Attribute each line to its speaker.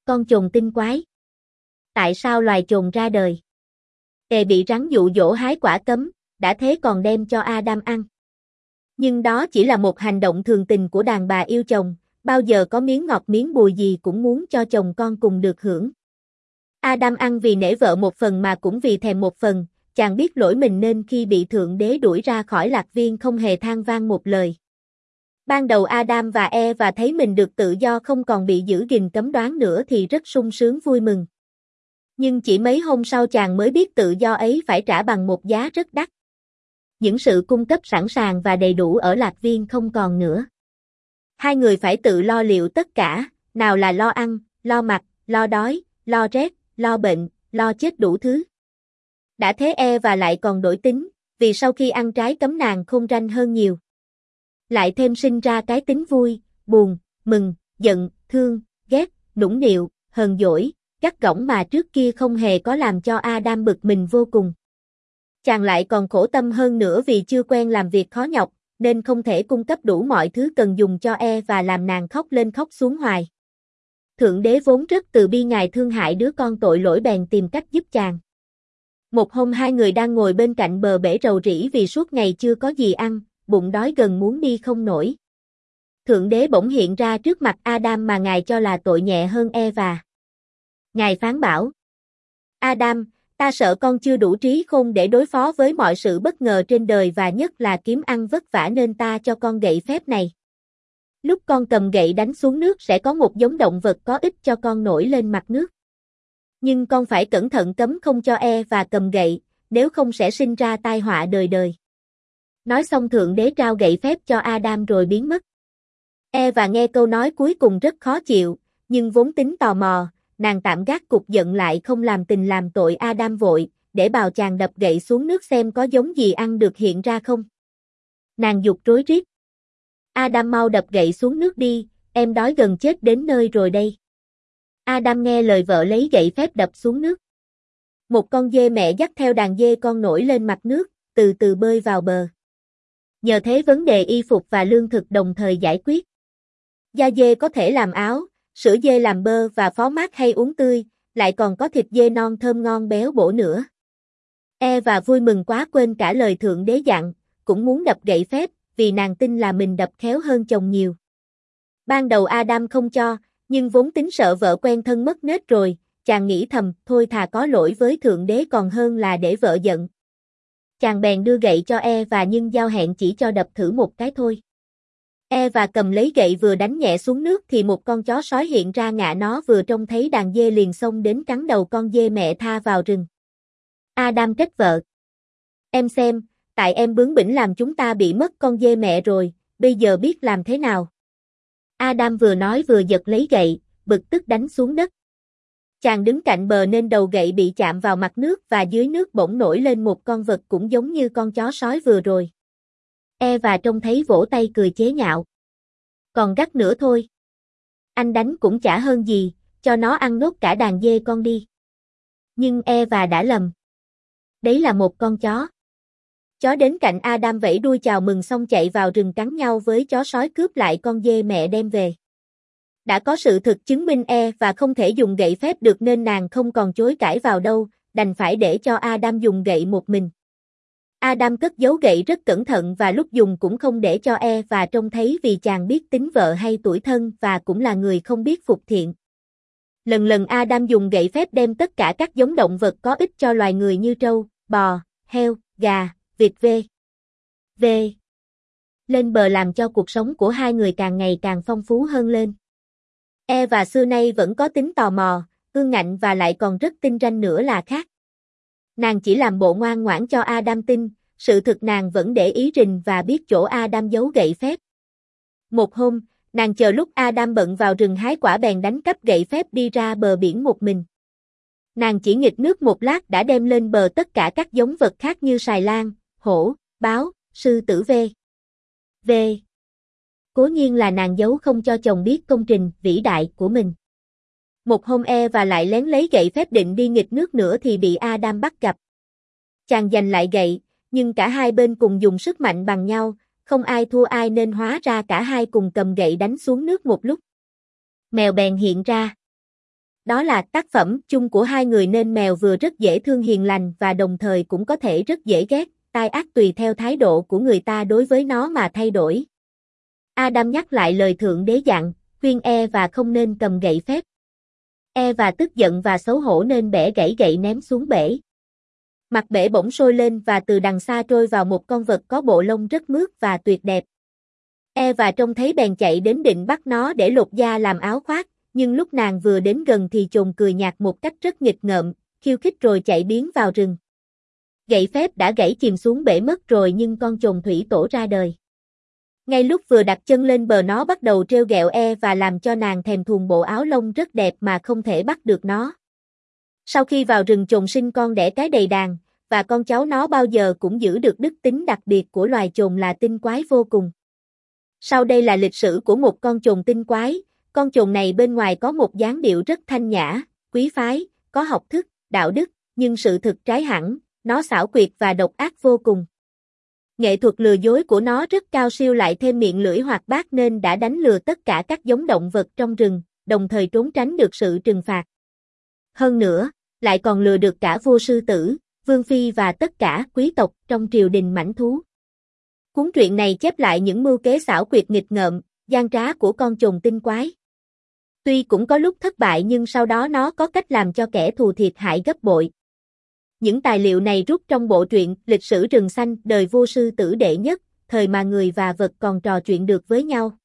Speaker 1: Con chồn tinh quái. Tại sao loài chồn ra đời? Bị rắn dụ dỗ hái quả cấm, đã thế còn đem cho Adam ăn. Nhưng đó chỉ là một hành động thường tình của đàn bà yêu chồng, bao giờ có miếng ngọt miếng bùi gì cũng muốn cho chồng con cùng được hưởng. Adam ăn vì nể vợ một phần mà cũng vì thèm một phần, chàng biết lỗi mình nên khi bị Thượng Đế đuổi ra khỏi lạc viên không hề than vang một lời. Ban đầu Adam và Eva thấy mình được tự do không còn bị giữ gìn cấm đoán nữa thì rất sung sướng vui mừng. Nhưng chỉ mấy hôm sau chàng mới biết tự do ấy phải trả bằng một giá rất đắt. Những sự cung cấp sẵn sàng và đầy đủ ở lạc viên không còn nữa. Hai người phải tự lo liệu tất cả, nào là lo ăn, lo mặc, lo đói, lo rét, lo bệnh, lo chết đủ thứ. Đã thế Eva lại còn đổi tính, vì sau khi ăn trái cấm nàng khôn ranh hơn nhiều. Lại thêm sinh ra cái tính vui, buồn, mừng, giận, thương, ghét, nũng nịu, hờn dỗi, gắt gỏng mà trước kia không hề có làm cho Adam bực mình vô cùng. Chàng lại còn khổ tâm hơn nữa vì chưa quen làm việc khó nhọc, nên không thể cung cấp đủ mọi thứ cần dùng cho và làm nàng khóc lên khóc xuống hoài. Thượng Đế vốn rất từ bi ngài thương hại đứa con tội lỗi bèn tìm cách giúp chàng. Một hôm hai người đang ngồi bên cạnh bờ bể rầu rĩ vì suốt ngày chưa có gì ăn, bụng đói gần muốn đi không nổi. Thượng Đế bỗng hiện ra trước mặt Adam mà ngài cho là tội nhẹ hơn Eva. Ngài phán bảo: Adam, ta sợ con chưa đủ trí khôn để đối phó với mọi sự bất ngờ trên đời và nhất là kiếm ăn vất vả nên ta cho con gậy phép này. Lúc con cầm gậy đánh xuống nước sẽ có một giống động vật có ích cho con nổi lên mặt nước. Nhưng con phải cẩn thận cấm không cho và cầm gậy, nếu không sẽ sinh ra tai họa đời đời. Nói xong Thượng Đế trao gậy phép cho Adam rồi biến mất. Và nghe câu nói cuối cùng rất khó chịu, nhưng vốn tính tò mò, nàng tạm gác cục giận lại không làm tình làm tội Adam vội, để bào chàng đập gậy xuống nước xem có giống gì ăn được hiện ra không. Nàng giục rối rít: Adam mau đập gậy xuống nước đi, em đói gần chết đến nơi rồi đây. Adam nghe lời vợ lấy gậy phép đập xuống nước. Một con dê mẹ dắt theo đàn dê con nổi lên mặt nước, từ từ bơi vào bờ. Nhờ thế vấn đề y phục và lương thực đồng thời giải quyết. Da dê có thể làm áo, sữa dê làm bơ và phó mát hay uống tươi, lại còn có thịt dê non thơm ngon béo bổ nữa. Và vui mừng quá quên cả lời Thượng Đế dặn, cũng muốn đập gậy phép, vì nàng tin là mình đập khéo hơn chồng nhiều. Ban đầu Adam không cho, nhưng vốn tính sợ vợ quen thân mất nết rồi, chàng nghĩ thầm, thôi thà có lỗi với Thượng Đế còn hơn là để vợ giận. Chàng bèn đưa gậy cho và nhưng giao hẹn chỉ cho đập thử một cái thôi. Và cầm lấy gậy vừa đánh nhẹ xuống nước thì một con chó sói hiện ra ngạ nó vừa trông thấy đàn dê liền xông đến cắn đầu con dê mẹ tha vào rừng. Adam trách vợ: Em xem, tại em bướng bỉnh làm chúng ta bị mất con dê mẹ rồi, bây giờ biết làm thế nào? Adam vừa nói vừa giật lấy gậy, bực tức đánh xuống đất. Chàng đứng cạnh bờ nên đầu gậy bị chạm vào mặt nước và dưới nước bỗng nổi lên một con vật cũng giống như con chó sói vừa rồi. Và trông thấy vỗ tay cười chế nhạo: Còn gắt nữa thôi. Anh đánh cũng chả hơn gì, cho nó ăn nốt cả đàn dê con đi. Nhưng Eva đã lầm. Đấy là một con chó. Chó đến cạnh Adam vẫy đuôi chào mừng xong chạy vào rừng cắn nhau với chó sói cướp lại con dê mẹ đem về. Đã có sự thực chứng minh và không thể dùng gậy phép được nên nàng không còn chối cãi vào đâu, đành phải để cho Adam dùng gậy một mình. Adam cất giấu gậy rất cẩn thận và lúc dùng cũng không để cho và trông thấy vì chàng biết tính vợ hay tuổi thân và cũng là người không biết phục thiện. Lần lần Adam dùng gậy phép đem tất cả các giống động vật có ích cho loài người như trâu, bò, heo, gà, vịt v. lên bờ làm cho cuộc sống của hai người càng ngày càng phong phú hơn lên. Và xưa nay vẫn có tính tò mò, ương ngạnh và lại còn rất tinh ranh nữa là khác. Nàng chỉ làm bộ ngoan ngoãn cho Adam tin, sự thực nàng vẫn để ý rình và biết chỗ Adam giấu gậy phép. Một hôm, nàng chờ lúc Adam bận vào rừng hái quả bèn đánh cắp gậy phép đi ra bờ biển một mình. Nàng chỉ nghịch nước một lát đã đem lên bờ tất cả các giống vật khác như sài lan, hổ, báo, sư tử v. Cố nhiên là nàng giấu không cho chồng biết công trình vĩ đại của mình. Một hôm và lại lén lấy gậy phép định đi nghịch nước nữa thì bị Adam bắt gặp. Chàng giành lại gậy, nhưng cả hai bên cùng dùng sức mạnh bằng nhau, không ai thua ai nên hóa ra cả hai cùng cầm gậy đánh xuống nước một lúc. Mèo bèn hiện ra. Đó là tác phẩm chung của hai người nên mèo vừa rất dễ thương hiền lành và đồng thời cũng có thể rất dễ ghét, tai ác tùy theo thái độ của người ta đối với nó mà thay đổi. Adam nhắc lại lời thượng đế dặn, khuyên Eva không nên cầm gậy phép. Eva tức giận và xấu hổ nên bẻ gãy gậy ném xuống bể. Mặt bể bỗng sôi lên và từ đằng xa trôi vào một con vật có bộ lông rất mướt và tuyệt đẹp. Eva trông thấy bèn chạy đến định bắt nó để lột da làm áo khoác, nhưng lúc nàng vừa đến gần thì chồn cười nhạt một cách rất nghịch ngợm, khiêu khích rồi chạy biến vào rừng. Gậy phép đã gãy chìm xuống bể mất rồi nhưng con chồn thủy tổ ra đời. Ngay lúc vừa đặt chân lên bờ nó bắt đầu trêu ghẹo và làm cho nàng thèm thuồng bộ áo lông rất đẹp mà không thể bắt được nó. Sau khi vào rừng chồn sinh con đẻ cái đầy đàn, và con cháu nó bao giờ cũng giữ được đức tính đặc biệt của loài chồn là tinh quái vô cùng. Sau đây là lịch sử của một con chồn tinh quái. Con chồn này bên ngoài có một dáng điệu rất thanh nhã, quý phái, có học thức, đạo đức, nhưng sự thực trái hẳn, nó xảo quyệt và độc ác vô cùng. Nghệ thuật lừa dối của nó rất cao siêu lại thêm miệng lưỡi hoạt bát nên đã đánh lừa tất cả các giống động vật trong rừng, đồng thời trốn tránh được sự trừng phạt. Hơn nữa, lại còn lừa được cả vua sư tử, vương phi và tất cả quý tộc trong triều đình mãnh thú. Cuốn truyện này chép lại những mưu kế xảo quyệt nghịch ngợm, gian trá của con chồn tinh quái. Tuy cũng có lúc thất bại nhưng sau đó nó có cách làm cho kẻ thù thiệt hại gấp bội. Những tài liệu này rút trong bộ truyện Lịch sử rừng xanh đời vua sư tử đệ nhất, thời mà người và vật còn trò chuyện được với nhau.